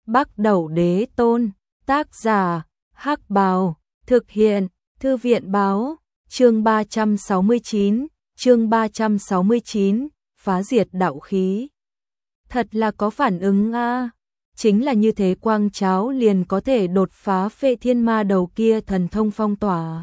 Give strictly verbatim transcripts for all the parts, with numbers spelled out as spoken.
Bắc Đẩu Đế Tôn, tác giả, Hắc Bào, thực hiện, Thư viện báo, chương ba trăm sáu mươi chín, chương ba trăm sáu mươi chín, phá diệt đạo khí. Thật là có phản ứng a, chính là như thế quang cháo liền có thể đột phá Phệ Thiên Ma Đầu kia thần thông phong tỏa.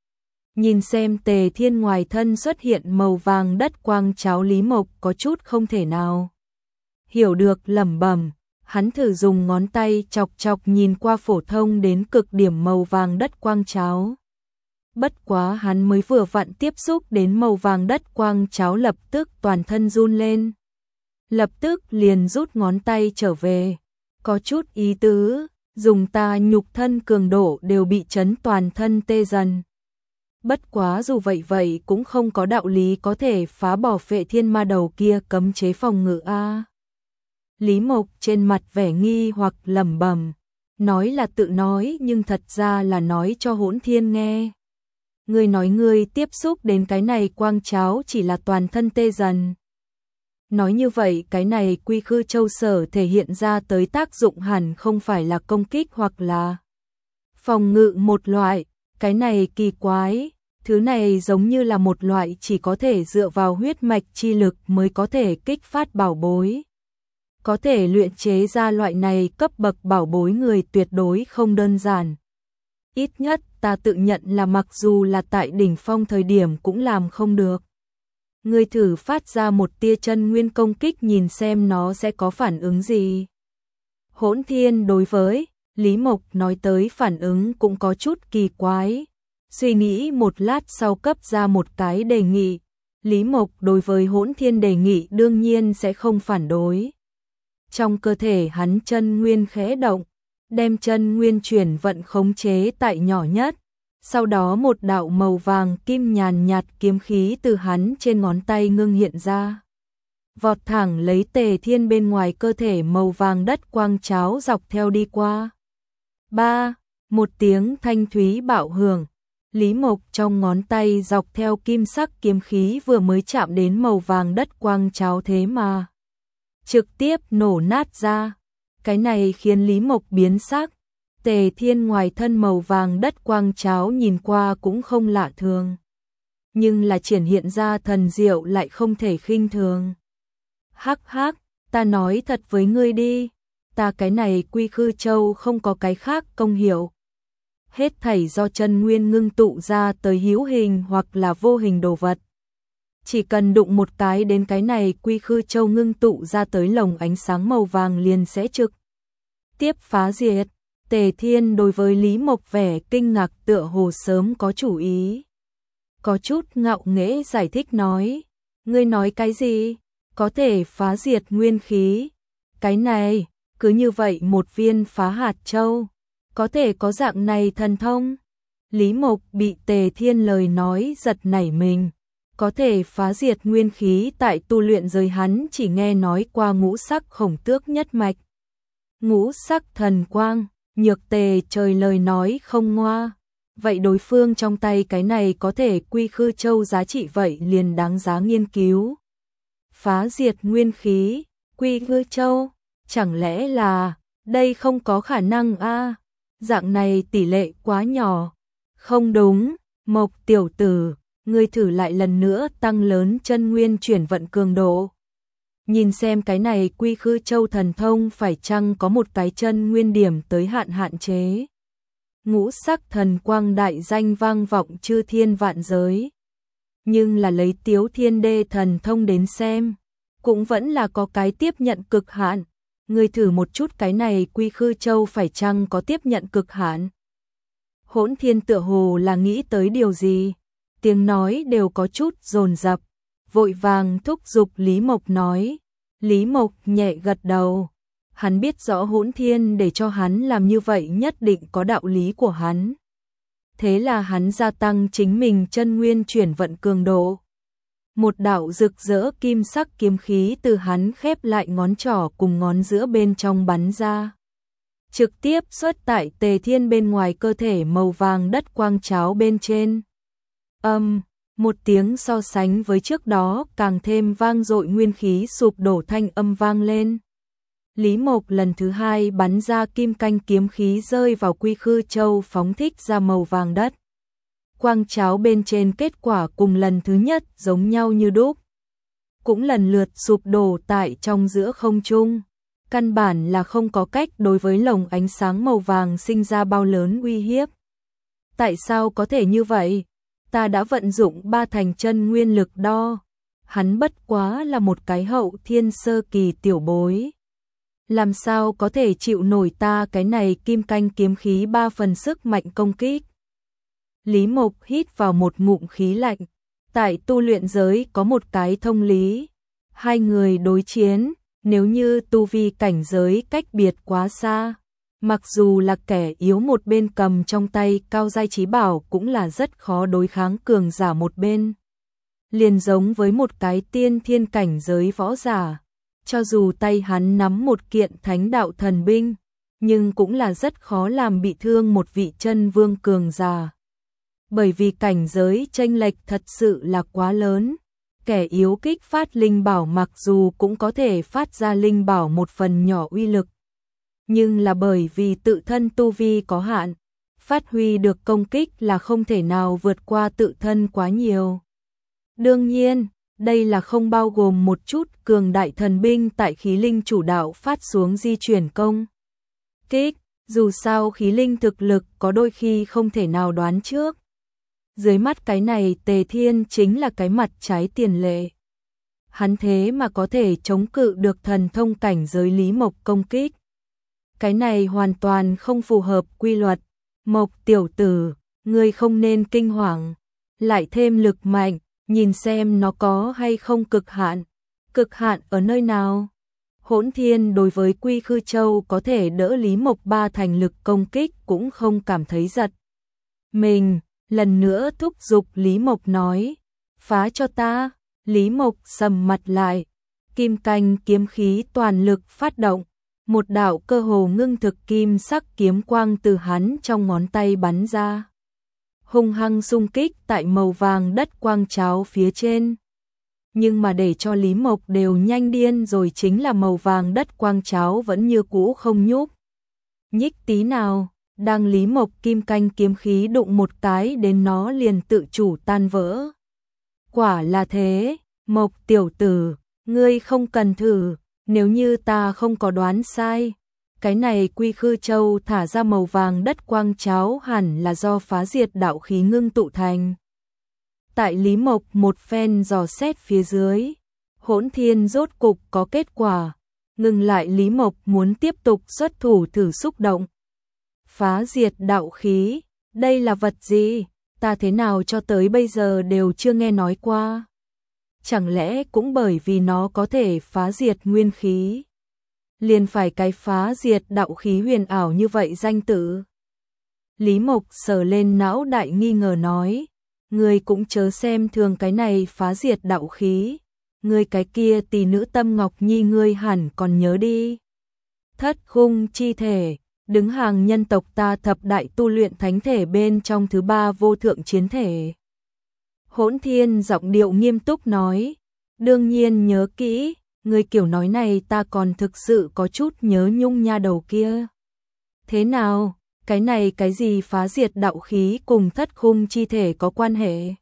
Nhìn xem Tề Thiên ngoài thân xuất hiện màu vàng đất quang cháo, Lý Mộc có chút không thể nào hiểu được, lẩm bẩm. Hắn thử dùng ngón tay chọc chọc nhìn qua phổ thông đến cực điểm màu vàng đất quang cháo. Bất quá hắn mới vừa vặn tiếp xúc đến màu vàng đất quang cháo, lập tức toàn thân run lên. Lập tức liền rút ngón tay trở về. Có chút ý tứ, dùng ta nhục thân cường độ đều bị chấn toàn thân tê dần. Bất quá dù vậy vậy cũng không có đạo lý có thể phá bỏ Phệ Thiên Ma Đầu kia cấm chế phòng ngự a. Lý Mộc trên mặt vẻ nghi hoặc lẩm bẩm, nói là tự nói nhưng thật ra là nói cho Hỗn Thiên nghe. Ngươi nói ngươi tiếp xúc đến cái này quang cháo chỉ là toàn thân tê dần. Nói như vậy cái này Quy Khư Châu sở thể hiện ra tới tác dụng hẳn không phải là công kích hoặc là phòng ngự một loại, cái này kỳ quái, thứ này giống như là một loại chỉ có thể dựa vào huyết mạch chi lực mới có thể kích phát bảo bối. Có thể luyện chế ra loại này cấp bậc bảo bối người tuyệt đối không đơn giản. Ít nhất ta tự nhận là mặc dù là tại đỉnh phong thời điểm cũng làm không được. Ngươi thử phát ra một tia chân nguyên công kích nhìn xem nó sẽ có phản ứng gì. Hỗn Thiên đối với Lý Mộc nói tới phản ứng cũng có chút kỳ quái. Suy nghĩ một lát sau cấp ra một cái đề nghị. Lý Mộc đối với Hỗn Thiên đề nghị đương nhiên sẽ không phản đối. Trong cơ thể hắn chân nguyên khẽ động, đem chân nguyên chuyển vận khống chế tại nhỏ nhất, sau đó một đạo màu vàng kim nhàn nhạt kiếm khí từ hắn trên ngón tay ngưng hiện ra. Vọt thẳng lấy Tề Thiên bên ngoài cơ thể màu vàng đất quang cháo dọc theo đi qua. Ba, một tiếng thanh thúy bạo hưởng, Lý Mộc trong ngón tay dọc theo kim sắc kiếm khí vừa mới chạm đến màu vàng đất quang cháo thế mà trực tiếp nổ nát ra. Cái này khiến Lý Mộc biến sắc. Tề Thiên ngoài thân màu vàng đất quang cháo nhìn qua cũng không lạ thường, nhưng là triển hiện ra thần diệu lại không thể khinh thường. Hắc hắc, ta nói thật với ngươi đi, ta cái này Quy Khư Châu không có cái khác công hiệu. Hết thảy do chân nguyên ngưng tụ ra tới hữu hình hoặc là vô hình đồ vật. Chỉ cần đụng một cái đến cái này Quy Khư Châu ngưng tụ ra tới lồng ánh sáng màu vàng liền sẽ trực tiếp phá diệt. Tề Thiên đối với Lý Mộc vẻ kinh ngạc tựa hồ sớm có chủ ý. Có chút ngạo nghễ giải thích nói, ngươi nói cái gì? Có thể phá diệt nguyên khí. Cái này, cứ như vậy một viên phá hạt châu, có thể có dạng này thần thông. Lý Mộc bị Tề Thiên lời nói giật nảy mình. Có thể phá diệt nguyên khí tại tu luyện giới hắn chỉ nghe nói qua ngũ sắc khổng tước nhất mạch. Ngũ sắc thần quang, Nhược Tề trời lời nói không ngoa. Vậy đối phương trong tay cái này có thể Quy Khư Châu giá trị vậy liền đáng giá nghiên cứu. Phá diệt nguyên khí, Quy Khư Châu, chẳng lẽ là, đây không có khả năng a? Dạng này tỷ lệ quá nhỏ. Không đúng, Mộc tiểu tử, ngươi thử lại lần nữa tăng lớn chân nguyên chuyển vận cường độ. Nhìn xem cái này Quy Khư Châu thần thông phải chăng có một cái chân nguyên điểm tới hạn hạn chế. Ngũ sắc thần quang đại danh vang vọng chư thiên vạn giới. Nhưng là lấy Tiếu Thiên Đê thần thông đến xem, cũng vẫn là có cái tiếp nhận cực hạn. Ngươi thử một chút cái này Quy Khư Châu phải chăng có tiếp nhận cực hạn. Hỗn Thiên tựa hồ là nghĩ tới điều gì, tiếng nói đều có chút dồn dập, vội vàng thúc giục Lý Mộc nói. Lý Mộc nhẹ gật đầu, hắn biết rõ Hỗn Thiên để cho hắn làm như vậy nhất định có đạo lý của hắn. Thế là hắn gia tăng chính mình chân nguyên chuyển vận cường độ. Một đạo rực rỡ kim sắc kiếm khí từ hắn khép lại ngón trỏ cùng ngón giữa bên trong bắn ra. Trực tiếp xuất tại Tề Thiên bên ngoài cơ thể màu vàng đất quang cháo bên trên. Âm, um, một tiếng so sánh với trước đó càng thêm vang dội nguyên khí sụp đổ thanh âm vang lên. Lý Mộc lần thứ hai bắn ra kim canh kiếm khí rơi vào Quy Khư Châu phóng thích ra màu vàng đất. Quang cháo bên trên kết quả cùng lần thứ nhất giống nhau như đúc. Cũng lần lượt sụp đổ tại trong giữa không trung. Căn bản là không có cách đối với lồng ánh sáng màu vàng sinh ra bao lớn uy hiếp. Tại sao có thể như vậy? Ta đã vận dụng ba thành chân nguyên lực đo. Hắn bất quá là một cái hậu thiên sơ kỳ tiểu bối. Làm sao có thể chịu nổi ta cái này kim canh kiếm khí ba phần sức mạnh công kích? Lý Mộc hít vào một ngụm khí lạnh. Tại tu luyện giới có một cái thông lý. Hai người đối chiến, nếu như tu vi cảnh giới cách biệt quá xa, mặc dù là kẻ yếu một bên cầm trong tay cao giai chí bảo cũng là rất khó đối kháng cường giả một bên. Liền giống với một cái tiên thiên cảnh giới võ giả, cho dù tay hắn nắm một kiện thánh đạo thần binh, nhưng cũng là rất khó làm bị thương một vị chân vương cường giả. Bởi vì cảnh giới chênh lệch thật sự là quá lớn, kẻ yếu kích phát linh bảo mặc dù cũng có thể phát ra linh bảo một phần nhỏ uy lực, nhưng là bởi vì tự thân tu vi có hạn, phát huy được công kích là không thể nào vượt qua tự thân quá nhiều. Đương nhiên, đây là không bao gồm một chút cường đại thần binh tại khí linh chủ đạo phát xuống di chuyển công kích, dù sao khí linh thực lực có đôi khi không thể nào đoán trước. Dưới mắt cái này Tề Thiên chính là cái mặt trái tiền lệ. Hắn thế mà có thể chống cự được thần thông cảnh giới Lý Mộc công kích. Cái này hoàn toàn không phù hợp quy luật. Mộc tiểu tử, ngươi không nên kinh hoàng, lại thêm lực mạnh, nhìn xem nó có hay không cực hạn. Cực hạn ở nơi nào? Hỗn Thiên đối với Quy Khư Châu có thể đỡ Lý Mộc ba thành lực công kích cũng không cảm thấy giật mình. Lần nữa thúc giục Lý Mộc nói, phá cho ta. Lý Mộc sầm mặt lại, kim canh kiếm khí toàn lực phát động, một đạo cơ hồ ngưng thực kim sắc kiếm quang từ hắn trong ngón tay bắn ra, hung hăng xung kích tại màu vàng đất quang cháo phía trên. Nhưng mà để cho Lý Mộc đều nhanh điên rồi chính là màu vàng đất quang cháo vẫn như cũ không nhúc nhích tí nào. Đang Lý Mộc kim canh kiếm khí đụng một cái đến nó liền tự chủ tan vỡ. Quả là thế, Mộc tiểu tử, ngươi không cần thử, nếu như ta không có đoán sai, cái này Quy Khư Châu thả ra màu vàng đất quang cháo hẳn là do phá diệt đạo khí ngưng tụ thành. Tại Lý Mộc một phen dò xét phía dưới, Hỗn Thiên rốt cục có kết quả, ngừng lại Lý Mộc muốn tiếp tục xuất thủ thử xúc động. Phá diệt đạo khí, đây là vật gì? Ta thế nào cho tới bây giờ đều chưa nghe nói qua. Chẳng lẽ cũng bởi vì nó có thể phá diệt nguyên khí, liền phải cái phá diệt đạo khí huyền ảo như vậy danh tự? Lý Mộc sờ lên não đại nghi ngờ nói, ngươi cũng chớ xem thường cái này phá diệt đạo khí, ngươi cái kia tỷ nữ Tâm Ngọc Nhi ngươi hẳn còn nhớ đi. Thất khung chi thể, đứng hàng nhân tộc ta thập đại tu luyện thánh thể bên trong thứ ba vô thượng chiến thể. Hỗn Thiên giọng điệu nghiêm túc nói, đương nhiên nhớ kỹ, người kiểu nói này ta còn thực sự có chút nhớ nhung nha đầu kia. Thế nào, cái này cái gì phá diệt đạo khí cùng thất khung chi thể có quan hệ?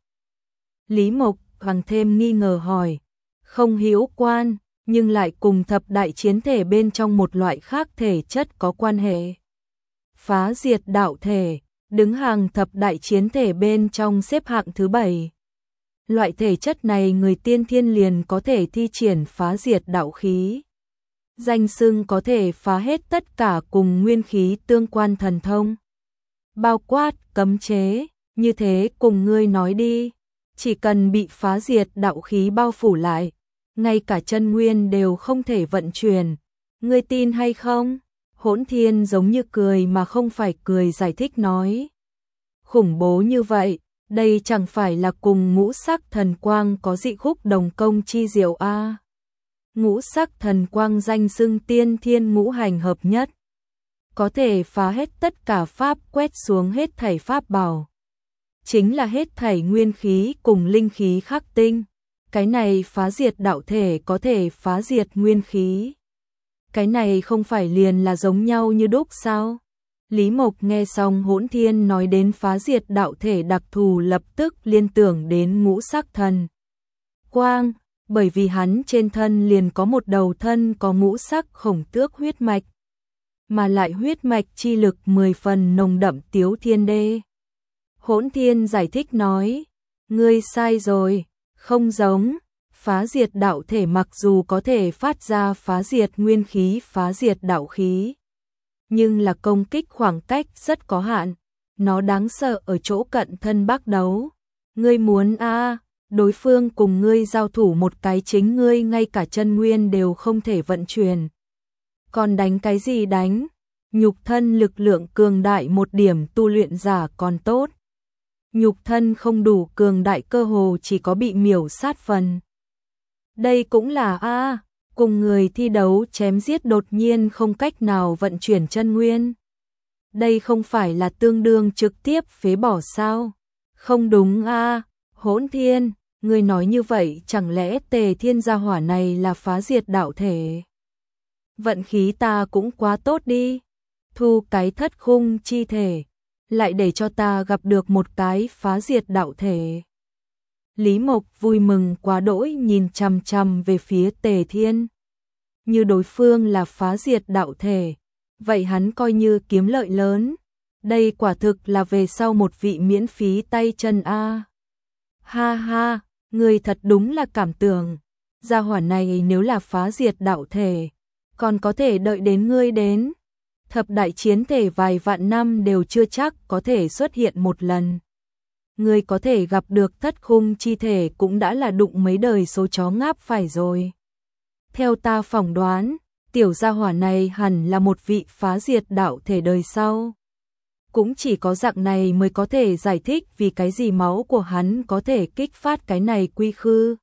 Lý Mộc càng thêm nghi ngờ hỏi, không hữu quan, nhưng lại cùng thập đại chiến thể bên trong một loại khác thể chất có quan hệ. Phá diệt đạo thể, đứng hàng thập đại chiến thể bên trong xếp hạng thứ bảy. Loại thể chất này người tiên thiên liền có thể thi triển phá diệt đạo khí. Danh xưng có thể phá hết tất cả cùng nguyên khí tương quan thần thông. Bao quát, cấm chế, như thế cùng ngươi nói đi. Chỉ cần bị phá diệt đạo khí bao phủ lại, ngay cả chân nguyên đều không thể vận chuyển. Ngươi tin hay không? Hỗn Thiên giống như cười mà không phải cười giải thích nói. Khủng bố như vậy, đây chẳng phải là cùng ngũ sắc thần quang có dị khúc đồng công chi diệu a. À. Ngũ sắc thần quang danh xưng tiên thiên ngũ hành hợp nhất, có thể phá hết tất cả pháp, quét xuống hết thảy pháp bảo. Chính là hết thảy nguyên khí cùng linh khí khắc tinh. Cái này phá diệt đạo thể có thể phá diệt nguyên khí. cái này không phải liền là giống nhau như đúc sao? Lý Mộc nghe xong Hỗn Thiên nói đến phá diệt đạo thể đặc thù lập tức liên tưởng đến ngũ sắc thần quang, bởi vì hắn trên thân liền có một đầu thân có ngũ sắc khổng tước huyết mạch, mà lại huyết mạch chi lực mười phần nồng đậm Tiếu Thiên Đê. Hỗn Thiên giải thích nói, ngươi sai rồi, không giống, phá diệt đạo thể mặc dù có thể phát ra phá diệt nguyên khí, phá diệt đạo khí, nhưng là công kích khoảng cách rất có hạn, nó đáng sợ ở chỗ cận thân bác đấu. Ngươi muốn a à, đối phương cùng ngươi giao thủ một cái chính ngươi ngay cả chân nguyên đều không thể vận chuyển. Còn đánh cái gì đánh? Nhục thân lực lượng cường đại một điểm tu luyện giả còn tốt. Nhục thân không đủ cường đại cơ hồ chỉ có bị miểu sát phần. Đây cũng là a à, cùng người thi đấu chém giết đột nhiên không cách nào vận chuyển chân nguyên. Đây không phải là tương đương trực tiếp phế bỏ sao? Không đúng a à, Hỗn Thiên, ngươi nói như vậy chẳng lẽ Tề Thiên gia hỏa này là phá diệt đạo thể? Vận khí ta cũng quá tốt đi, thu cái thất khung chi thể, lại để cho ta gặp được một cái phá diệt đạo thể. Lý Mộc vui mừng quá đỗi nhìn chằm chằm về phía Tề Thiên. Như đối phương là phá diệt đạo thể, vậy hắn coi như kiếm lợi lớn. Đây quả thực là về sau một vị miễn phí tay chân a. Ha ha, ngươi thật đúng là cảm tưởng. Gia hỏa này nếu là phá diệt đạo thể, còn có thể đợi đến ngươi đến. Thập đại chiến thể vài vạn năm đều chưa chắc có thể xuất hiện một lần. Ngươi có thể gặp được thất khung chi thể cũng đã là đụng mấy đời số chó ngáp phải rồi. Theo ta phỏng đoán, tiểu gia hỏa này hẳn là một vị phá diệt đạo thể đời sau. Cũng chỉ có dạng này mới có thể giải thích vì cái gì máu của hắn có thể kích phát cái này quy khư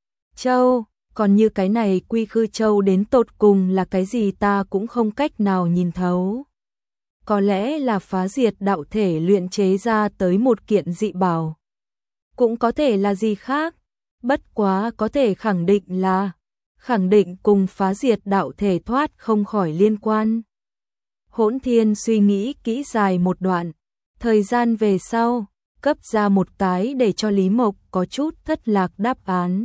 châu, còn như cái này quy khư châu đến tột cùng là cái gì ta cũng không cách nào nhìn thấu. Có lẽ là phá diệt đạo thể luyện chế ra tới một kiện dị bảo. Cũng có thể là gì khác, bất quá có thể khẳng định là, khẳng định cùng phá diệt đạo thể thoát không khỏi liên quan. Hỗn Thiên suy nghĩ kỹ dài một đoạn, thời gian về sau, cấp ra một cái để cho Lý Mộc có chút thất lạc đáp án.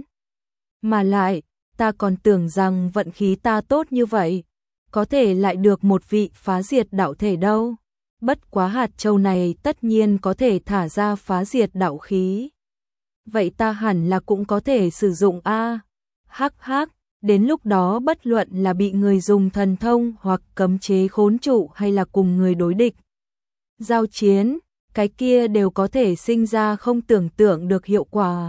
Mà lại, ta còn tưởng rằng vận khí ta tốt như vậy, có thể lại được một vị phá diệt đạo thể đâu. Bất quá hạt châu này tất nhiên có thể thả ra phá diệt đạo khí. Vậy ta hẳn là cũng có thể sử dụng a. Hắc hắc, đến lúc đó bất luận là bị người dùng thần thông hoặc cấm chế khốn trụ hay là cùng người đối địch giao chiến, cái kia đều có thể sinh ra không tưởng tượng được hiệu quả.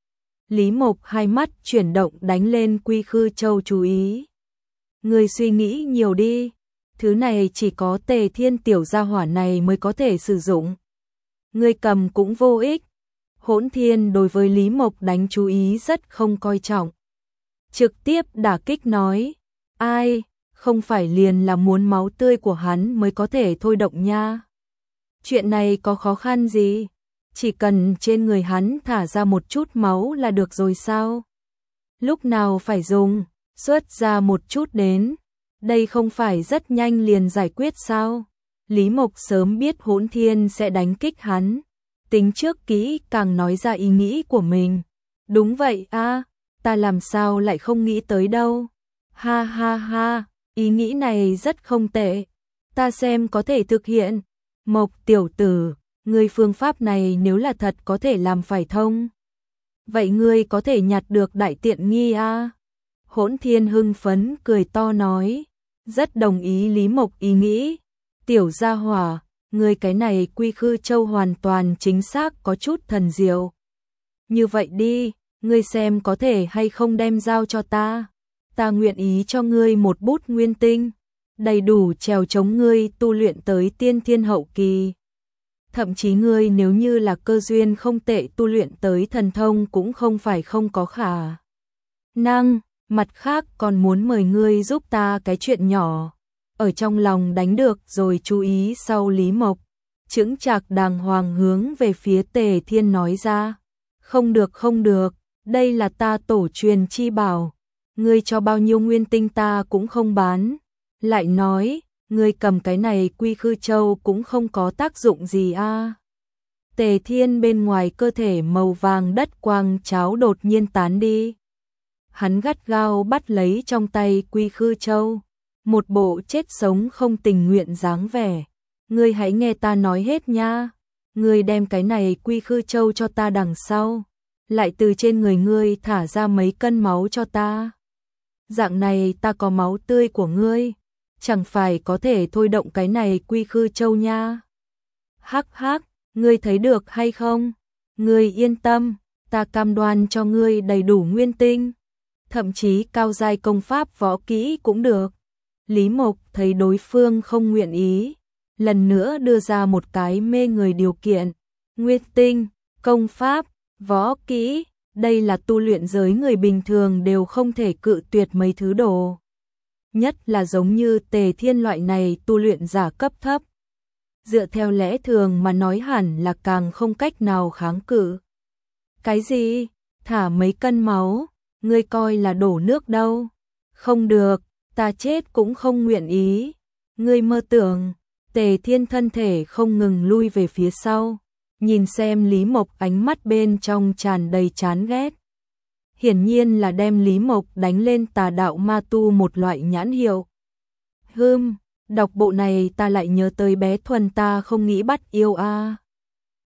Lý Mộc hai mắt chuyển động đánh lên quy khư châu chú ý. Người suy nghĩ nhiều đi, thứ này chỉ có Tề Thiên tiểu gia hỏa này mới có thể sử dụng. Người cầm cũng vô ích. Hỗn Thiên đối với Lý Mộc đánh chú ý rất không coi trọng. Trực tiếp đả kích nói, ai, không phải liền là muốn máu tươi của hắn mới có thể thôi động nha. Chuyện này có khó khăn gì? Chỉ cần trên người hắn thả ra một chút máu là được rồi sao? Lúc nào phải dùng, xuất ra một chút đến. Đây không phải rất nhanh liền giải quyết sao? Lý Mộc sớm biết Hỗn Thiên sẽ đánh kích hắn. Tính trước kỹ càng nói ra ý nghĩ của mình. Đúng vậy a, à, ta làm sao lại không nghĩ tới đâu. Ha ha ha, ý nghĩ này rất không tệ. Ta xem có thể thực hiện. Mộc tiểu tử, ngươi phương pháp này nếu là thật có thể làm phải thông. Vậy ngươi có thể nhặt được đại tiện nghi a. À? Hỗn Thiên hưng phấn cười to nói, rất đồng ý Lý Mộc ý nghĩ. Tiểu gia hỏa, ngươi cái này quy khư châu hoàn toàn chính xác có chút thần diệu. Như vậy đi, ngươi xem có thể hay không đem giao cho ta. Ta nguyện ý cho ngươi một bút nguyên tinh, đầy đủ trèo chống ngươi tu luyện tới tiên thiên hậu kỳ. Thậm chí ngươi nếu như là cơ duyên không tệ tu luyện tới thần thông cũng không phải không có khả năng. Mặt khác còn muốn mời ngươi giúp ta cái chuyện nhỏ. Ở trong lòng đánh được rồi chú ý sau Lý Mộc. Chững chạc đàng hoàng hướng về phía Tề Thiên nói ra. Không được không được, đây là ta tổ truyền chi bảo. ngươi cho bao nhiêu nguyên tinh ta cũng không bán. Lại nói, ngươi cầm cái này Quy Khư Châu cũng không có tác dụng gì a. Tề Thiên bên ngoài cơ thể màu vàng đất quang cháo đột nhiên tán đi. Hắn gắt gao bắt lấy trong tay Quy Khư Châu, một bộ chết sống không tình nguyện dáng vẻ. Ngươi hãy nghe ta nói hết nha. Ngươi đem cái này Quy Khư Châu cho ta đằng sau, lại từ trên người ngươi thả ra mấy cân máu cho ta. Dạng này ta có máu tươi của ngươi, chẳng phải có thể thôi động cái này Quy Khư Châu nha. Hắc hắc, ngươi thấy được hay không? Ngươi yên tâm, ta cam đoan cho ngươi đầy đủ nguyên tinh, thậm chí cao giai công pháp võ kỹ cũng được. Lý Mộc thấy đối phương không nguyện ý, lần nữa đưa ra một cái mê người điều kiện. Nguyên tinh, công pháp, võ kỹ, đây là tu luyện giới người bình thường đều không thể cự tuyệt mấy thứ đồ. Nhất là giống như Tề Thiên loại này tu luyện giả cấp thấp. Dựa theo lẽ thường mà nói hẳn là càng không cách nào kháng cự. Cái gì? Thả mấy cân máu, ngươi coi là đổ nước đâu. Không được, ta chết cũng không nguyện ý. Ngươi mơ tưởng. Tề Thiên thân thể không ngừng lui về phía sau, nhìn xem Lý Mộc ánh mắt bên trong tràn đầy chán ghét. Hiển nhiên là đem Lý Mộc đánh lên tà đạo ma tu một loại nhãn hiệu. Hừm, đọc bộ này ta lại nhớ tới bé Thuần ta không nghĩ bắt yêu a.